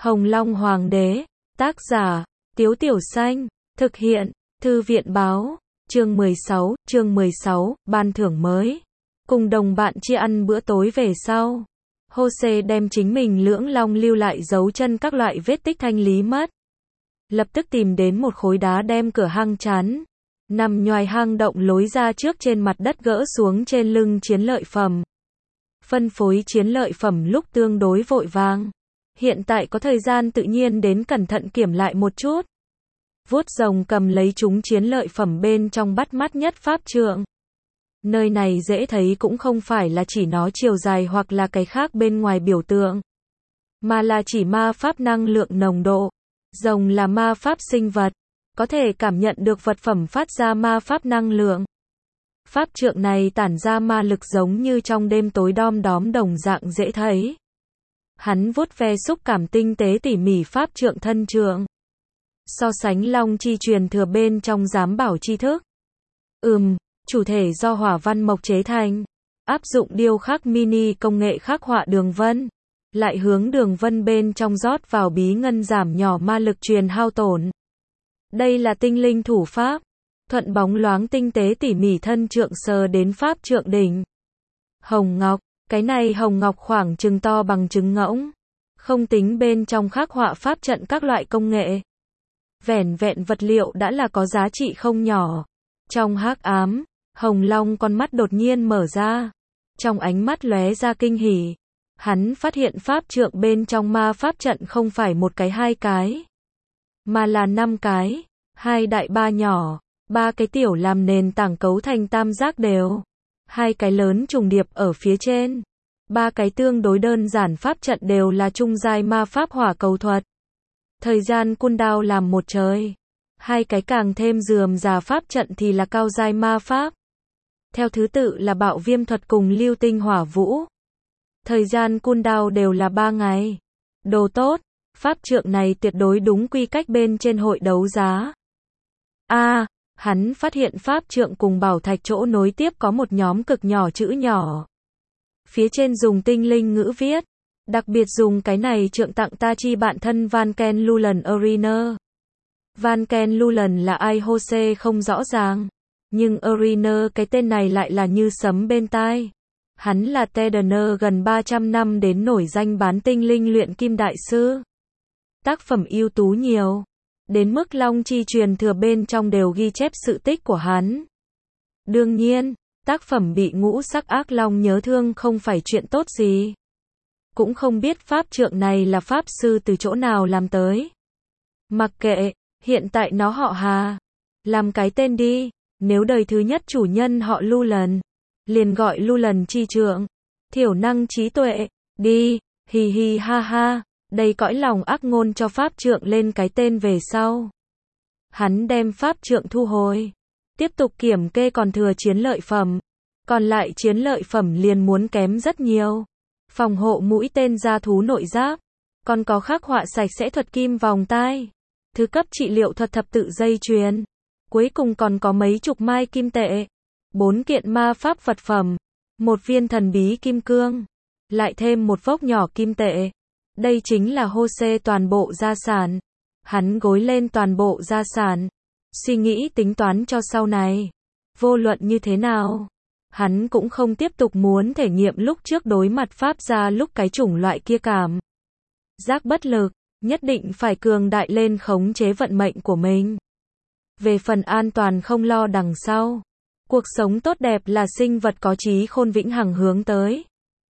Hồng Long Hoàng đế, tác giả, Tiếu Tiểu Xanh, thực hiện, Thư viện Báo, chương 16, ban thưởng mới. Cùng đồng bạn chia ăn bữa tối về sau. Jose đem chính mình lưỡng long lưu lại dấu chân các loại vết tích thanh lý mất. Lập tức tìm đến một khối đá đem cửa hang chắn. Nằm nhoài hang động lối ra trước trên mặt đất gỡ xuống trên lưng chiến lợi phẩm. Phân phối chiến lợi phẩm lúc tương đối vội vàng. Hiện tại có thời gian tự nhiên đến cẩn thận kiểm lại một chút. Vuốt rồng cầm lấy chúng chiến lợi phẩm bên trong bắt mắt nhất pháp trượng. Nơi này dễ thấy cũng không phải là chỉ nó chiều dài hoặc là cái khác bên ngoài biểu tượng, mà là chỉ ma pháp năng lượng nồng độ. Rồng là ma pháp sinh vật, có thể cảm nhận được vật phẩm phát ra ma pháp năng lượng. Pháp trượng này tản ra ma lực giống như trong đêm tối đom đóm đồng dạng dễ thấy. Hắn vuốt ve xúc cảm tinh tế tỉ mỉ pháp trượng thân trượng. So sánh long chi truyền thừa bên trong giám bảo tri thức. Chủ thể do hỏa văn mộc chế thành. Áp dụng điêu khắc mini công nghệ khắc họa đường vân. Lại hướng đường vân bên trong rót vào bí ngân giảm nhỏ ma lực truyền hao tổn. Đây là tinh linh thủ pháp. Thuận bóng loáng tinh tế tỉ mỉ thân trượng sờ đến pháp trượng đỉnh. Hồng ngọc. Cái này hồng ngọc khoảng chừng to bằng trứng ngỗng. Không tính bên trong khắc họa pháp trận các loại công nghệ. Vẻn vẹn vật liệu đã là có giá trị không nhỏ. Trong hắc ám, Hồng Long con mắt đột nhiên mở ra. Trong ánh mắt lóe ra kinh hỉ. Hắn phát hiện pháp trượng bên trong ma pháp trận không phải một cái hai cái, mà là 5 cái, 2 đại 3 nhỏ, 3 cái tiểu làm nền tảng cấu thành tam giác đều. 2 cái lớn trùng điệp ở phía trên. 3 cái tương đối đơn giản pháp trận đều là trung giai ma pháp hỏa cầu thuật. Thời gian cooldown làm một trời. 2 cái càng thêm rườm rà pháp trận thì là cao giai ma pháp. Theo thứ tự là bạo viêm thuật cùng lưu tinh hỏa vũ. Thời gian cooldown đều là 3 ngày. Đồ tốt, pháp trượng này tuyệt đối đúng quy cách bên trên hội đấu giá. Hắn phát hiện pháp trượng cùng bảo thạch chỗ nối tiếp có một nhóm cực nhỏ chữ nhỏ. Phía trên dùng tinh linh ngữ viết. Đặc biệt dùng cái này trượng tặng ta chi bạn thân Van Ken Lulen Arena. Van Ken Lulen là ai Jose không rõ ràng. Nhưng Arena cái tên này lại là như sấm bên tai. Hắn là Tedener gần 300 năm đến nổi danh bán tinh linh luyện kim đại sư. Tác phẩm ưu tú nhiều. Đến mức long chi truyền thừa bên trong đều ghi chép sự tích của hắn. Đương nhiên, tác phẩm bị ngũ sắc ác long nhớ thương không phải chuyện tốt gì. Cũng không biết pháp trượng này là pháp sư từ chỗ nào làm tới. Mặc kệ, hiện tại nó họ Hà. Làm cái tên đi, nếu đời thứ nhất chủ nhân họ Lulen, liền gọi Lulen chi trượng. Thiểu năng trí tuệ, đi, hì hì ha ha, đầy cõi lòng ác ngôn cho pháp trượng lên cái tên về sau. Hắn đem pháp trượng thu hồi. Tiếp tục kiểm kê còn thừa chiến lợi phẩm. Còn lại chiến lợi phẩm liền muốn kém rất nhiều. Phòng hộ mũi tên gia thú nội giáp. Còn có khắc họa sạch sẽ thuật kim vòng tai. Thứ cấp trị liệu thuật thập tự dây chuyền. Cuối cùng còn có mấy chục mai kim tệ. 4 kiện ma pháp vật phẩm. 1 viên thần bí kim cương. Lại thêm một vốc nhỏ kim tệ. Đây chính là Jose toàn bộ gia sản. Hắn gối lên toàn bộ gia sản. Suy nghĩ tính toán cho sau này. Vô luận như thế nào, hắn cũng không tiếp tục muốn thể nghiệm lúc trước đối mặt pháp gia lúc cái chủng loại kia cảm giác bất lực, nhất định phải cường đại lên khống chế vận mệnh của mình. Về phần an toàn không lo đằng sau. Cuộc sống tốt đẹp là sinh vật có trí khôn vĩnh hằng hướng tới.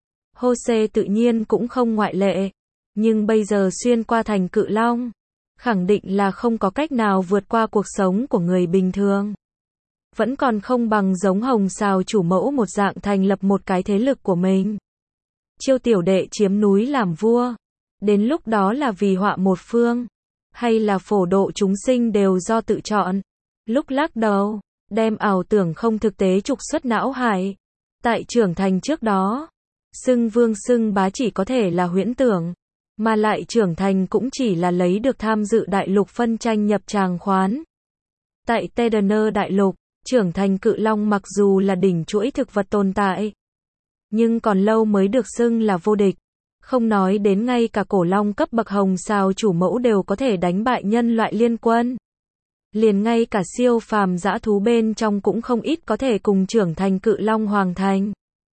Jose tự nhiên cũng không ngoại lệ. Nhưng bây giờ xuyên qua thành cự long, khẳng định là không có cách nào vượt qua cuộc sống của người bình thường. Vẫn còn không bằng giống Hồng Sào chủ mẫu một dạng thành lập một cái thế lực của mình. Chiêu tiểu đệ chiếm núi làm vua. Đến lúc đó là vì họa một phương. Hay là phổ độ chúng sinh đều do tự chọn. Lúc lắc đầu, đem ảo tưởng không thực tế trục xuất não hải. Tại trưởng thành trước đó, xưng vương xưng bá chỉ có thể là huyễn tưởng. Mà lại trưởng thành cũng chỉ là lấy được tham dự đại lục phân tranh nhập tràng khoán. Tại Tedener đại lục, trưởng thành cự long mặc dù là đỉnh chuỗi thực vật tồn tại, nhưng còn lâu mới được xưng là vô địch. Không nói đến ngay cả cổ long cấp bậc hồng sao chủ mẫu đều có thể đánh bại nhân loại liên quân. Liền ngay cả siêu phàm dã thú bên trong cũng không ít có thể cùng trưởng thành cự long hoàng thành.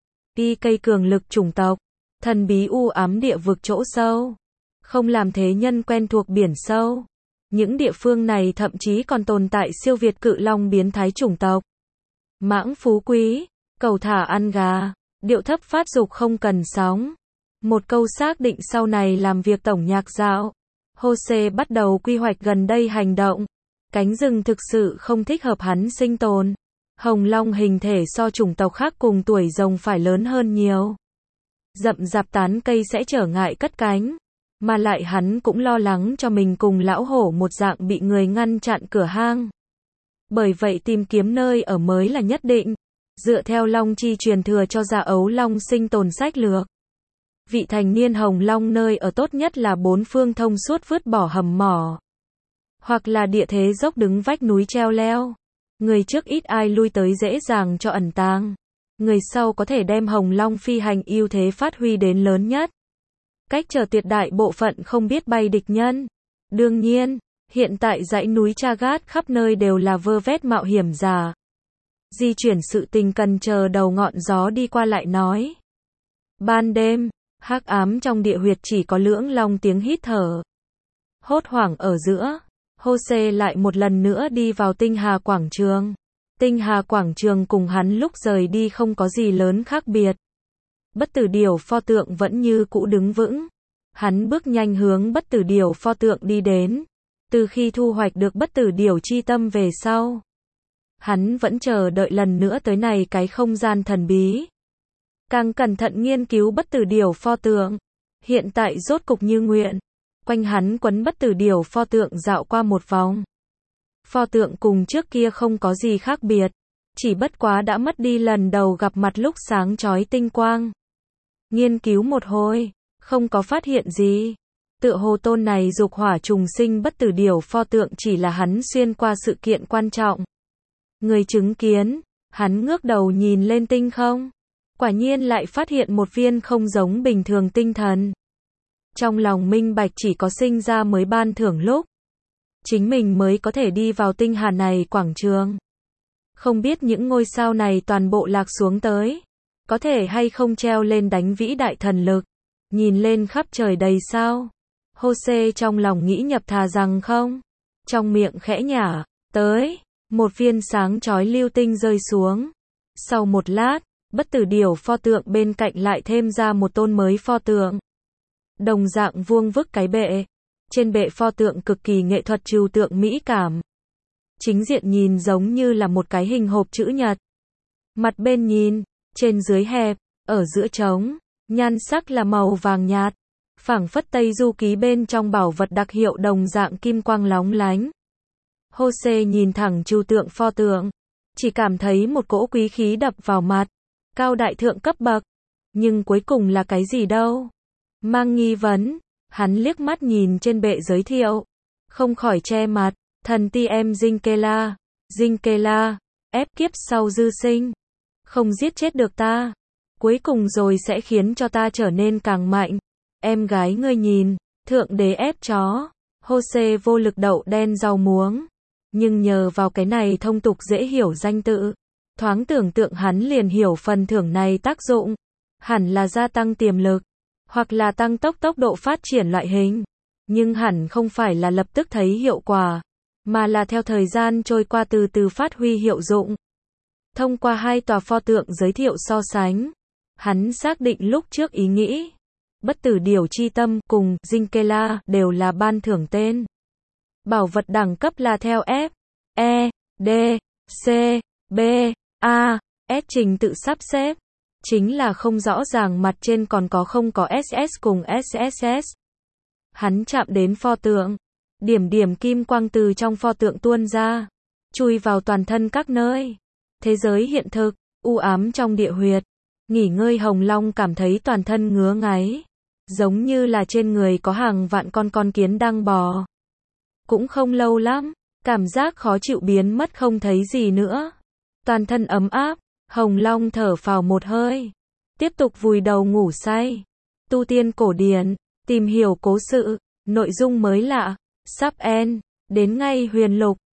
Đi cây cường lực chủng tộc, thần bí u ám địa vực chỗ sâu. Không làm thế nhân quen thuộc biển sâu. Những địa phương này thậm chí còn tồn tại siêu việt cự long biến thái chủng tộc. Mãng phú quý, cầu thả ăn gà, điệu thấp phát dục không cần sóng. Một câu xác định sau này làm việc tổng nhạc dạo. Jose bắt đầu quy hoạch gần đây hành động. Cánh rừng thực sự không thích hợp hắn sinh tồn. Hồng long hình thể so chủng tộc khác cùng tuổi rồng phải lớn hơn nhiều. Rậm rạp tán cây sẽ trở ngại cất cánh. Mà lại hắn cũng lo lắng cho mình cùng lão hổ một dạng bị người ngăn chặn cửa hang. Bởi vậy tìm kiếm nơi ở mới là nhất định. Dựa theo long chi truyền thừa cho ra ấu long sinh tồn sách lược. Vị thành niên hồng long nơi ở tốt nhất là bốn phương thông suốt vứt bỏ hầm mỏ. Hoặc là địa thế dốc đứng vách núi treo leo. Người trước ít ai lui tới dễ dàng cho ẩn tàng. Người sau có thể đem hồng long phi hành ưu thế phát huy đến lớn nhất. Cách trở tuyệt đại bộ phận không biết bay địch nhân. Đương nhiên, hiện tại dãy núi Chagat khắp nơi đều là vơ vét mạo hiểm giả. Di chuyển sự tình cần chờ đầu ngọn gió đi qua lại nói. Ban đêm, hắc ám trong địa huyệt chỉ có lưỡng long tiếng hít thở. Hốt hoảng ở giữa, Jose lại một lần nữa đi vào Tinh Hà Quảng Trường. Tinh Hà Quảng Trường cùng hắn lúc rời đi không có gì lớn khác biệt. Bất tử điểu pho tượng vẫn như cũ đứng vững. Hắn bước nhanh hướng bất tử điểu pho tượng đi đến. Từ khi thu hoạch được bất tử điểu chi tâm về sau, hắn vẫn chờ đợi lần nữa tới này cái không gian thần bí. Càng cẩn thận nghiên cứu bất tử điểu pho tượng. Hiện tại rốt cục như nguyện. Quanh hắn quấn bất tử điểu pho tượng dạo qua một vòng. Pho tượng cùng trước kia không có gì khác biệt. Chỉ bất quá đã mất đi lần đầu gặp mặt lúc sáng chói tinh quang. Nghiên cứu một hồi, không có phát hiện gì. Tựa hồ tôn này dục hỏa trùng sinh bất tử điểu pho tượng chỉ là hắn xuyên qua sự kiện quan trọng. Người chứng kiến, hắn ngước đầu nhìn lên tinh không. Quả nhiên lại phát hiện một viên không giống bình thường tinh thần. Trong lòng minh bạch chỉ có sinh ra mới ban thưởng lúc. Chính mình mới có thể đi vào tinh hà này quảng trường. Không biết những ngôi sao này toàn bộ lạc xuống tới. Có thể hay không treo lên đánh vĩ đại thần lực. Nhìn lên khắp trời đầy sao. Jose trong lòng nghĩ nhập thà rằng không. Trong miệng khẽ nhả, tới. Một viên sáng chói lưu tinh rơi xuống. Sau một lát, bất tử điểu pho tượng bên cạnh lại thêm ra một tôn mới pho tượng. Đồng dạng vuông vức cái bệ. Trên bệ pho tượng cực kỳ nghệ thuật trừu tượng mỹ cảm. Chính diện nhìn giống như là một cái hình hộp chữ nhật. Mặt bên nhìn, trên dưới hẹp, ở giữa trống, nhan sắc là màu vàng nhạt. Phảng phất Tây Du Ký bên trong bảo vật đặc hiệu đồng dạng kim quang lóng lánh. Jose nhìn thẳng trừu tượng pho tượng, chỉ cảm thấy một cỗ quý khí đập vào mặt. Cao đại thượng cấp bậc. Nhưng cuối cùng là cái gì đâu? Mang nghi vấn, hắn liếc mắt nhìn trên bệ giới thiệu. Không khỏi che mặt, thần ti em Jinkela. Jinkela, ép kiếp sau dư sinh. Không giết chết được ta. Cuối cùng rồi sẽ khiến cho ta trở nên càng mạnh. Em gái ngươi nhìn, thượng đế ép chó. Jose vô lực đậu đen rau muống. Nhưng nhờ vào cái này thông tục dễ hiểu danh tự. Thoáng tưởng tượng hắn liền hiểu phần thưởng này tác dụng. Hẳn là gia tăng tiềm lực. Hoặc là tăng tốc độ phát triển loại hình. Nhưng hẳn không phải là lập tức thấy hiệu quả. Mà là theo thời gian trôi qua từ từ phát huy hiệu dụng. Thông qua hai tòa pho tượng giới thiệu so sánh. Hắn xác định lúc trước ý nghĩ. Bất tử điểu chi tâm cùng Jinkela đều là ban thưởng tên. Bảo vật đẳng cấp là theo F, E, D, C, B, A, S trình tự sắp xếp. Chính là không rõ ràng mặt trên còn có không có SS cùng SSS. Hắn chạm đến pho tượng. Điểm kim quang từ trong pho tượng tuôn ra. Chui vào toàn thân các nơi. Thế giới hiện thực, u ám trong địa huyệt. Nghỉ ngơi hồng long cảm thấy toàn thân ngứa ngáy. Giống như là trên người có hàng vạn con kiến đang bò. Cũng không lâu lắm, cảm giác khó chịu biến mất không thấy gì nữa. Toàn thân ấm áp, hồng long thở phào một hơi. Tiếp tục vùi đầu ngủ say. tu tiên cổ điển, tìm hiểu cố sự, nội dung mới lạ, sắp end, đến ngay huyền lục.